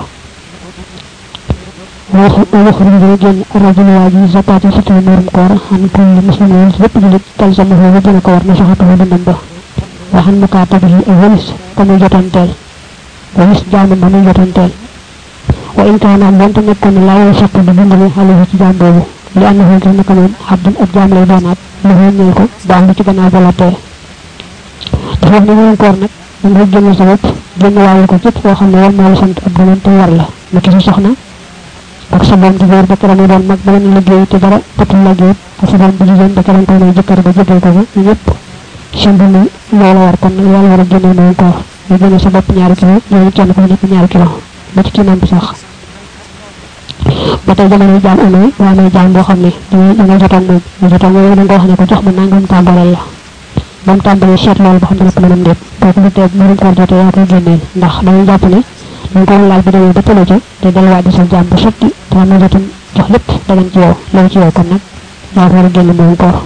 waxru bi dana génn rajul waa ji zakatul fitri marum koor xam kulli muslimin lépp julit talzama foofu dina ko war na saxatu dundam ba waxan mu kaa tabi ak walis ka muy jotanteel walis jaamam ba muy jotanteel wa in kaana am donte nekkoon ne laa yow fekk di dundale xale ci jaam boobu li am na foofu naka noonu xabdun ak jaam lay doonaat lu ñeel ko baax lu ci gannaaw ba la tee dafa wax ne marum koor nag da nga génn sa bopp génn waale ko képp koo xam ne war moo la sant ab doon te war la na ki sa soxna ak sa doom di góor ba keroog doon mag ba leen liggéey te dara tatul liggéey ak sa doom bu jigéen ba keroog koy may jëkkër ba jëgal ko ñu ñëpp seen dund loola war kon nag yàlla war a génne marum koor ñu génne sa bopp 2 kilo ñooñu kenn ko nekk 2 kilo ba ci kii namp sax ba tey jamono jaam amee waa may jaam boo xam ne da nga jotoon moom ñu jotoon moom da nga wax ne ko jox ma nangam tàmbalal la bam tambale seet loolu ba xam dana ko mënam déet kooku lu teeg mënum koor jotee yaa koy génneel ndax dañuy jàpp ne dañ ko laaj bi demee ba tële ca te delluwaat di sa jaam bu sotti te am na jotum jox lépp dagan ci yow loolu ci yow kon nag yaa ko war a génne mënum koor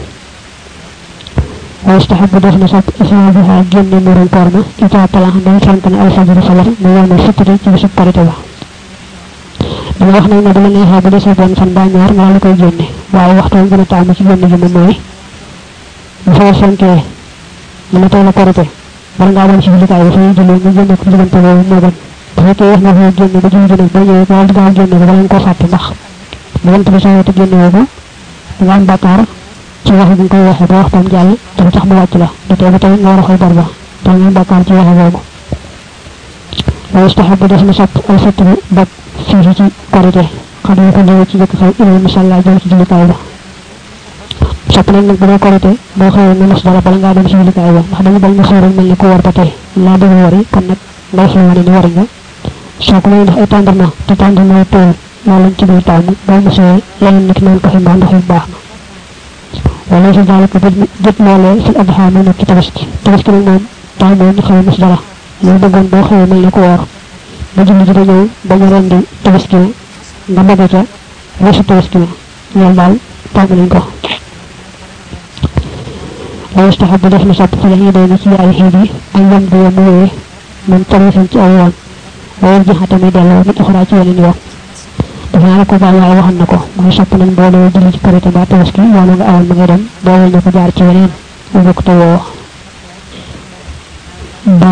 ويستحب دفن صب إخراجها جن نور الكرمة إذا طلع من فانتن الفجر فجر من يوم الفطر تبسط قريتها dama wax nak na dama neexé bu déssé ben fan ba ñaar ma la koy génné waye waxtu gëna taamu ci génné gi moy bu fa sanké mu tay la korité bar nga won ci likaay bu fay jëlé ñu génné ko digënté bo mo gën bu fekkee wax na fa génné ba jëlé ba ñëwé ko wal gaaw génné ba lañ ko faté ndax bu won tabi sawé te génné ko nga am bakkar ci wax bu koy waxe ba waxtam jall te tax mu wacc la du té ba tay nga wara xol barba te ñu bakkar ci waxe bobu wa istahabu dafna sap al fitr bak ci ci korité xadu ko ñëw ci jëk xaw ila mashallah jëm ci julikaay ba sopp nañ nak bu korité bo xewé na mas dara bala nga dem ci julikaay ba ndax dañu bañ na xewal melni ko war ba tay la bëgg wari kon nak ngay xewal ni wari nga so ko may ndax ay tandarma te tandarma to mo lañ ci do tam bo mu sey lañu nek non ko fi ba ndax baax na wala ci dal ko jëp lolé ci adha mo nek tabaski tabaski mom tay mo ñu xew mas dara ñu bëggon bo xewé melni ko war ba julli ji dañu bañu rendi tabaski nga bëgg ca wësu tabaski ñal dal tag nañ ko la yastahab def na sopp fa lañu doon ci ay xébi ay yam do moy man tabaski ci ay yoon way ji xatami delo ni xora ci yeneen yoon dafa na ko ba way waxan nako moy sopp nañ bo do julli ci korité ba tabaski wala nga awal ma nga dem bo ñu ko jaar ci yeneen bu ko tawo